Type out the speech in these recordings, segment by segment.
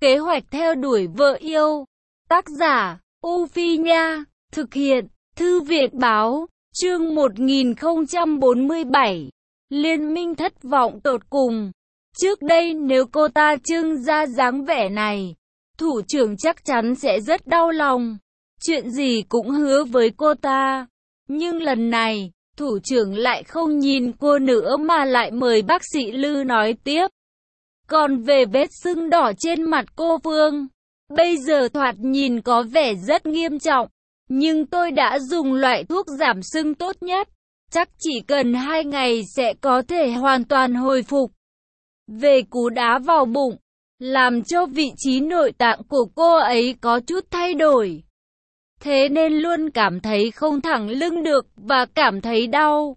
Kế hoạch theo đuổi vợ yêu. Tác giả, U Phi Nha. Thực hiện, Thư viện Báo. Chương 1047. Liên minh thất vọng tột cùng. Trước đây nếu cô ta trưng ra dáng vẻ này, thủ trưởng chắc chắn sẽ rất đau lòng. Chuyện gì cũng hứa với cô ta. Nhưng lần này, thủ trưởng lại không nhìn cô nữa mà lại mời bác sĩ Lư nói tiếp. Còn về vết sưng đỏ trên mặt cô Phương, bây giờ thoạt nhìn có vẻ rất nghiêm trọng. Nhưng tôi đã dùng loại thuốc giảm sưng tốt nhất. Chắc chỉ cần 2 ngày sẽ có thể hoàn toàn hồi phục. Về cú đá vào bụng, làm cho vị trí nội tạng của cô ấy có chút thay đổi. Thế nên luôn cảm thấy không thẳng lưng được và cảm thấy đau.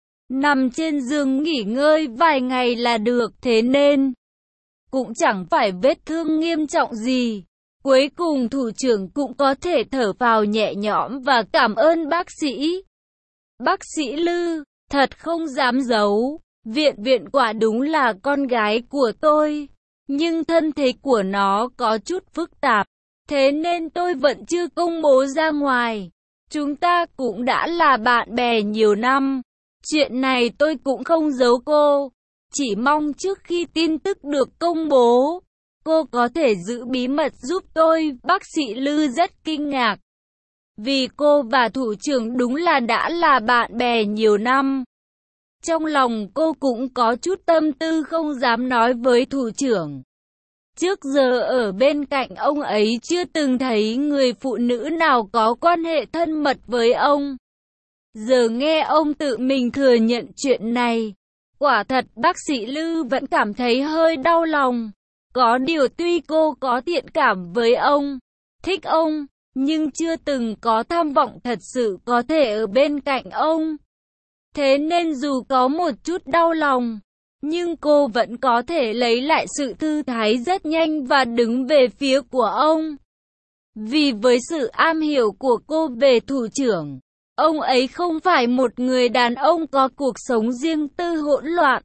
Nằm trên giường nghỉ ngơi vài ngày là được, thế nên cũng chẳng phải vết thương nghiêm trọng gì. Cuối cùng thủ trưởng cũng có thể thở phào nhẹ nhõm và cảm ơn bác sĩ. Bác sĩ Lư, thật không dám giấu, Viện quả đúng là con gái của tôi. Nhưng thân thế của nó có chút phức tạp, thế nên tôi vẫn chưa công bố ra ngoài. Chúng ta cũng đã là bạn bè nhiều năm. Chuyện này tôi cũng không giấu cô. Chỉ mong trước khi tin tức được công bố, cô có thể giữ bí mật giúp tôi. Bác sĩ Lư rất kinh ngạc. Vì cô và thủ trưởng đúng là đã là bạn bè nhiều năm. Trong lòng cô cũng có chút tâm tư không dám nói với thủ trưởng. Trước giờ ở bên cạnh ông ấy chưa từng thấy người phụ nữ nào có quan hệ thân mật với ông. Giờ nghe ông tự mình thừa nhận chuyện này, quả thật bác sĩ Lư vẫn cảm thấy hơi đau lòng. Có điều tuy cô có thiện cảm với ông, thích ông, nhưng chưa từng có tham vọng thật sự có thể ở bên cạnh ông. Thế nên dù có một chút đau lòng, nhưng cô vẫn có thể lấy lại sự thư thái rất nhanh và đứng về phía của ông. Vì với sự am hiểu của cô về thủ trưởng, ông ấy không phải một người đàn ông có cuộc sống riêng tư hỗn loạn.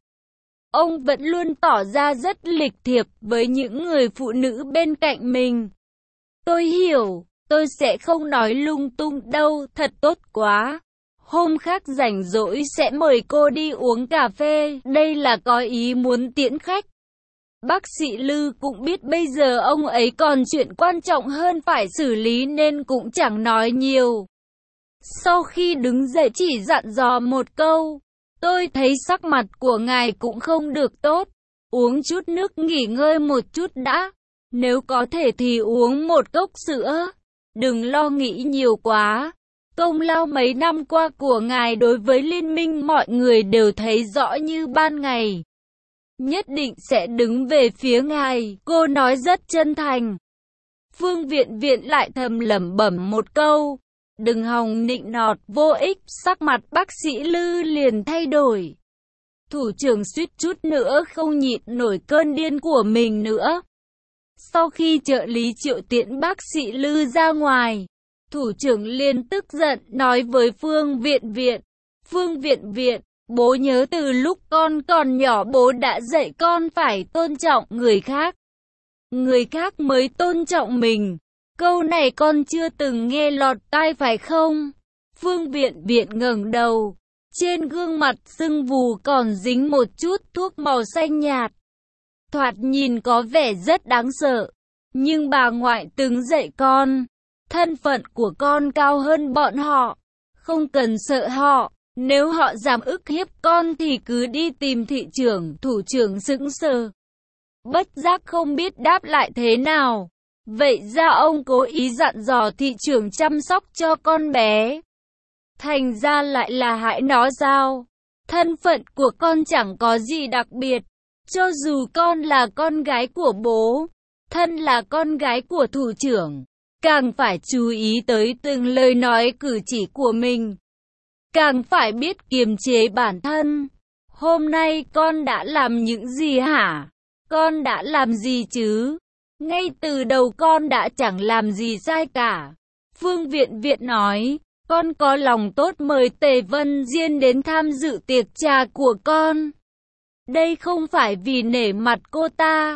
Ông vẫn luôn tỏ ra rất lịch thiệp với những người phụ nữ bên cạnh mình. Tôi hiểu, tôi sẽ không nói lung tung đâu, thật tốt quá. Hôm khác rảnh rỗi sẽ mời cô đi uống cà phê, đây là có ý muốn tiễn khách. Bác sĩ Lư cũng biết bây giờ ông ấy còn chuyện quan trọng hơn phải xử lý nên cũng chẳng nói nhiều. Sau khi đứng dậy chỉ dặn dò một câu, tôi thấy sắc mặt của ngài cũng không được tốt, uống chút nước nghỉ ngơi một chút đã, nếu có thể thì uống một cốc sữa, đừng lo nghĩ nhiều quá. Công lao mấy năm qua của ngài đối với liên minh mọi người đều thấy rõ như ban ngày. Nhất định sẽ đứng về phía ngài, cô nói rất chân thành. Phương Viện lại thầm lẩm bẩm một câu, đừng hòng nịnh nọt vô ích, sắc mặt bác sĩ Lư liền thay đổi. Thủ trưởng suýt chút nữa không nhịn nổi cơn điên của mình nữa. Sau khi trợ lý Triệu tiễn bác sĩ Lư ra ngoài, thủ trưởng liền tức giận nói với Phương Viện. Phương Viện, bố nhớ từ lúc con còn nhỏ bố đã dạy con phải tôn trọng người khác. Người khác mới tôn trọng mình. Câu này con chưa từng nghe lọt tai phải không? Phương Viện ngẩng đầu. Trên gương mặt sưng vù còn dính một chút thuốc màu xanh nhạt. Thoạt nhìn có vẻ rất đáng sợ. Nhưng bà ngoại từng dạy con. Thân phận của con cao hơn bọn họ. Không cần sợ họ. Nếu họ dám ức hiếp con thì cứ đi tìm thị trưởng. Thủ trưởng sững sờ, bất giác không biết đáp lại thế nào. Vậy ra ông cố ý dặn dò thị trưởng chăm sóc cho con bé, thành ra lại là hại nó sao? Thân phận của con chẳng có gì đặc biệt. Cho dù con là con gái của bố, thân là con gái của thủ trưởng, càng phải chú ý tới từng lời nói cử chỉ của mình, càng phải biết kiềm chế bản thân. Hôm nay con đã làm những gì hả? Con đã làm gì chứ? Ngay từ đầu con đã chẳng làm gì sai cả. Phương Viện nói, con có lòng tốt mời Tề Vân Diên đến tham dự tiệc trà của con. Đây không phải vì nể mặt cô ta,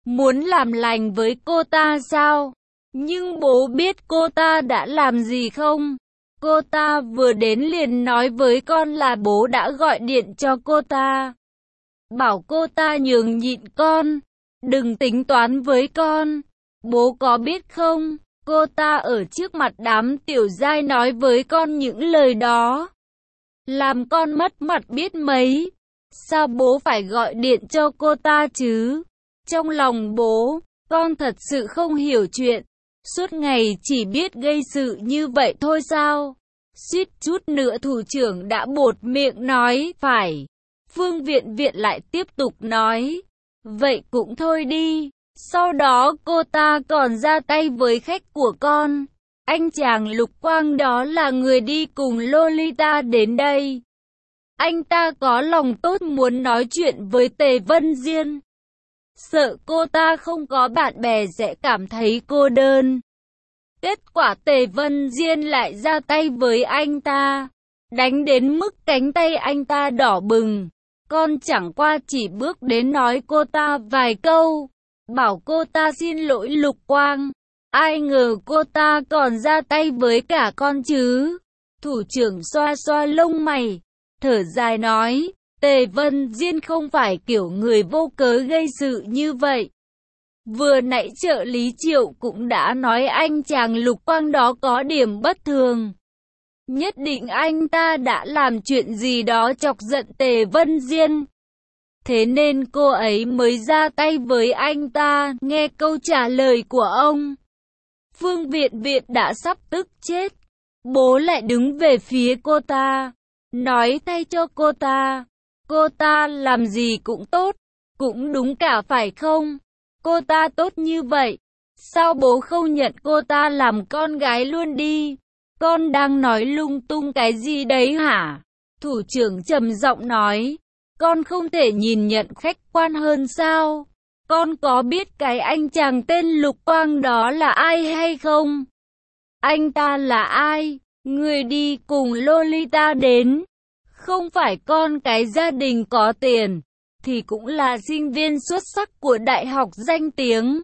muốn làm lành với cô ta sao? Nhưng bố biết cô ta đã làm gì không? Cô ta vừa đến liền nói với con là bố đã gọi điện cho cô ta, bảo cô ta nhường nhịn con, đừng tính toán với con. Bố có biết không, cô ta ở trước mặt đám tiểu giai nói với con những lời đó, làm con mất mặt biết mấy. Sao bố phải gọi điện cho cô ta chứ? Trong lòng bố, con thật sự không hiểu chuyện, suốt ngày chỉ biết gây sự như vậy thôi sao? Suýt chút nữa thủ trưởng đã buột miệng nói phải. Phương Viện Viện lại tiếp tục nói, vậy cũng thôi đi. Sau đó cô ta còn ra tay với khách của con. Anh chàng Lục Quang đó là người đi cùng Lolita đến đây. Anh ta có lòng tốt muốn nói chuyện với Tề Vân Diên, sợ cô ta không có bạn bè sẽ cảm thấy cô đơn. Kết quả Tề Vân Diên lại ra tay với anh ta, đánh đến mức cánh tay anh ta đỏ bừng. Con chẳng qua chỉ bước đến nói cô ta vài câu, bảo cô ta xin lỗi Lục Quang. Ai ngờ cô ta còn ra tay với cả con chứ. Thủ trưởng xoa xoa lông mày, thở dài nói, Tề Vân Diên không phải kiểu người vô cớ gây sự như vậy. Vừa nãy trợ lý Triệu cũng đã nói anh chàng Lục Quang đó có điểm bất thường. Nhất định anh ta đã làm chuyện gì đó chọc giận Tề Vân Diên. Thế nên cô ấy mới ra tay với anh ta. Nghe câu trả lời của ông, Phương Viện Viện đã sắp tức chết. Bố lại đứng về phía cô ta, nói thay cho cô ta. Cô ta làm gì cũng tốt, cũng đúng cả phải không? Cô ta tốt như vậy, sao bố không nhận cô ta làm con gái luôn đi? Con đang nói lung tung cái gì đấy hả? Thủ trưởng trầm giọng nói, con không thể nhìn nhận khách quan hơn sao? Con có biết cái anh chàng tên Lục Quang đó là ai hay không? Anh ta là ai? Người đi cùng Lolita đến. Không phải con cái gia đình có tiền, thì cũng là sinh viên xuất sắc của đại học danh tiếng.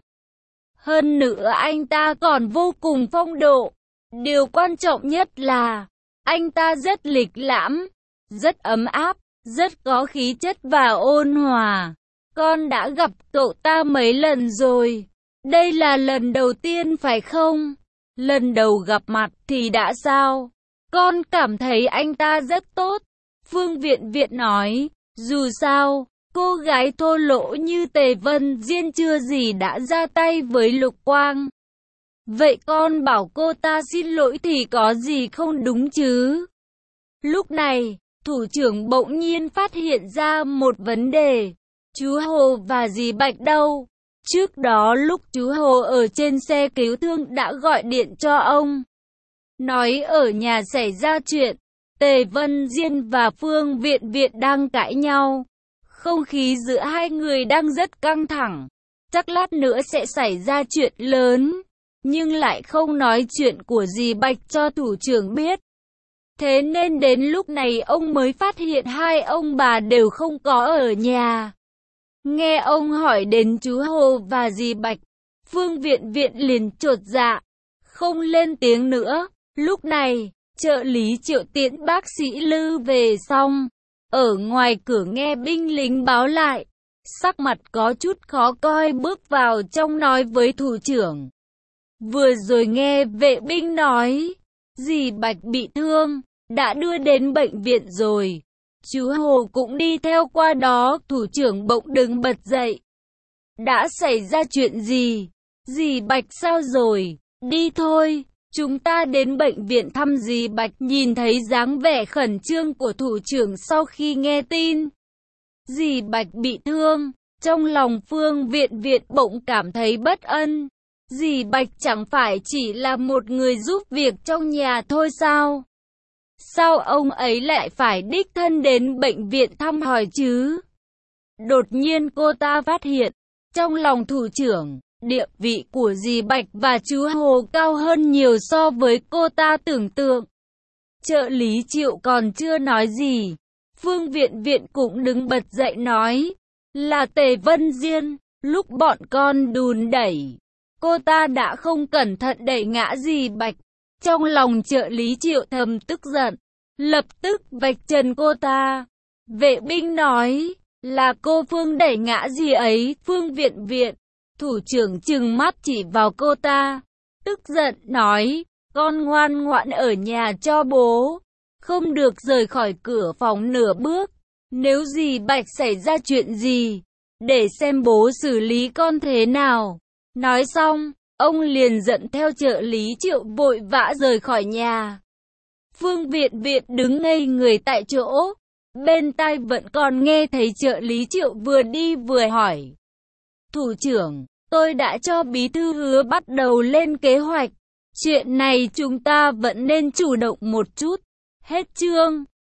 Hơn nữa anh ta còn vô cùng phong độ. Điều quan trọng nhất là, anh ta rất lịch lãm, rất ấm áp, rất có khí chất và ôn hòa. Con đã gặp cậu ta mấy lần rồi. Đây là lần đầu tiên phải không? Lần đầu gặp mặt thì đã sao? Con cảm thấy anh ta rất tốt. Phương Viện Viện nói, dù sao, cô gái thô lỗ như Tề Vân Diên chưa gì đã ra tay với Lục Quang. Vậy con bảo cô ta xin lỗi thì có gì không đúng chứ? Lúc này, thủ trưởng bỗng nhiên phát hiện ra một vấn đề. Chú Hồ và dì Bạch đâu? Trước đó lúc chú Hồ ở trên xe cứu thương đã gọi điện cho ông, nói ở nhà xảy ra chuyện. Tề Vân Diên và Phương Viện Viện đang cãi nhau. Không khí giữa hai người đang rất căng thẳng. Chắc lát nữa sẽ xảy ra chuyện lớn. Nhưng lại không nói chuyện của dì Bạch cho thủ trưởng biết. Thế nên đến lúc này ông mới phát hiện hai ông bà đều không có ở nhà. Nghe ông hỏi đến chú Hồ và dì Bạch, Phương Viện Viện liền chột dạ, không lên tiếng nữa. Lúc này, trợ lý Triệu tiễn bác sĩ Lư về xong, ở ngoài cửa nghe binh lính báo lại, sắc mặt có chút khó coi bước vào trong nói với thủ trưởng. Vừa rồi nghe vệ binh nói, dì Bạch bị thương, đã đưa đến bệnh viện rồi. Chú Hồ cũng đi theo qua đó. Thủ trưởng bỗng đứng bật dậy. Đã xảy ra chuyện gì? Dì Bạch sao rồi? Đi thôi, chúng ta đến bệnh viện thăm dì Bạch. Nhìn thấy dáng vẻ khẩn trương của thủ trưởng sau khi nghe tin dì Bạch bị thương, trong lòng Phương Viện Viện bỗng cảm thấy bất an. Dì Bạch chẳng phải chỉ là một người giúp việc trong nhà thôi sao? Sao ông ấy lại phải đích thân đến bệnh viện thăm hỏi chứ? Đột nhiên cô ta phát hiện, trong lòng thủ trưởng, địa vị của dì Bạch và chú Hồ cao hơn nhiều so với cô ta tưởng tượng. Trợ lý Triệu còn chưa nói gì, Phương Viện Viện cũng đứng bật dậy nói, là Tề Vân Diên. Lúc bọn con đùn đẩy, cô ta đã không cẩn thận đẩy ngã dì Bạch. Trong lòng trợ lý Triệu thầm tức giận, lập tức vạch trần cô ta. Vệ binh nói, là cô Phương đẩy ngã dì ấy. Phương Viện Viện, thủ trưởng trừng mắt chỉ vào cô ta, tức giận nói, con ngoan ngoãn ở nhà cho bố, không được rời khỏi cửa phòng nửa bước. Nếu dì Bạch xảy ra chuyện gì, để xem bố xử lý con thế nào. Nói xong, ông liền dẫn theo trợ lý Triệu vội vã rời khỏi nhà. Phương Viện Viện đứng ngây người tại chỗ, bên tai vẫn còn nghe thấy trợ lý Triệu vừa đi vừa hỏi. Thủ trưởng, tôi đã cho bí thư Hứa bắt đầu lên kế hoạch. Chuyện này chúng ta vẫn nên chủ động một chút. Hết chương.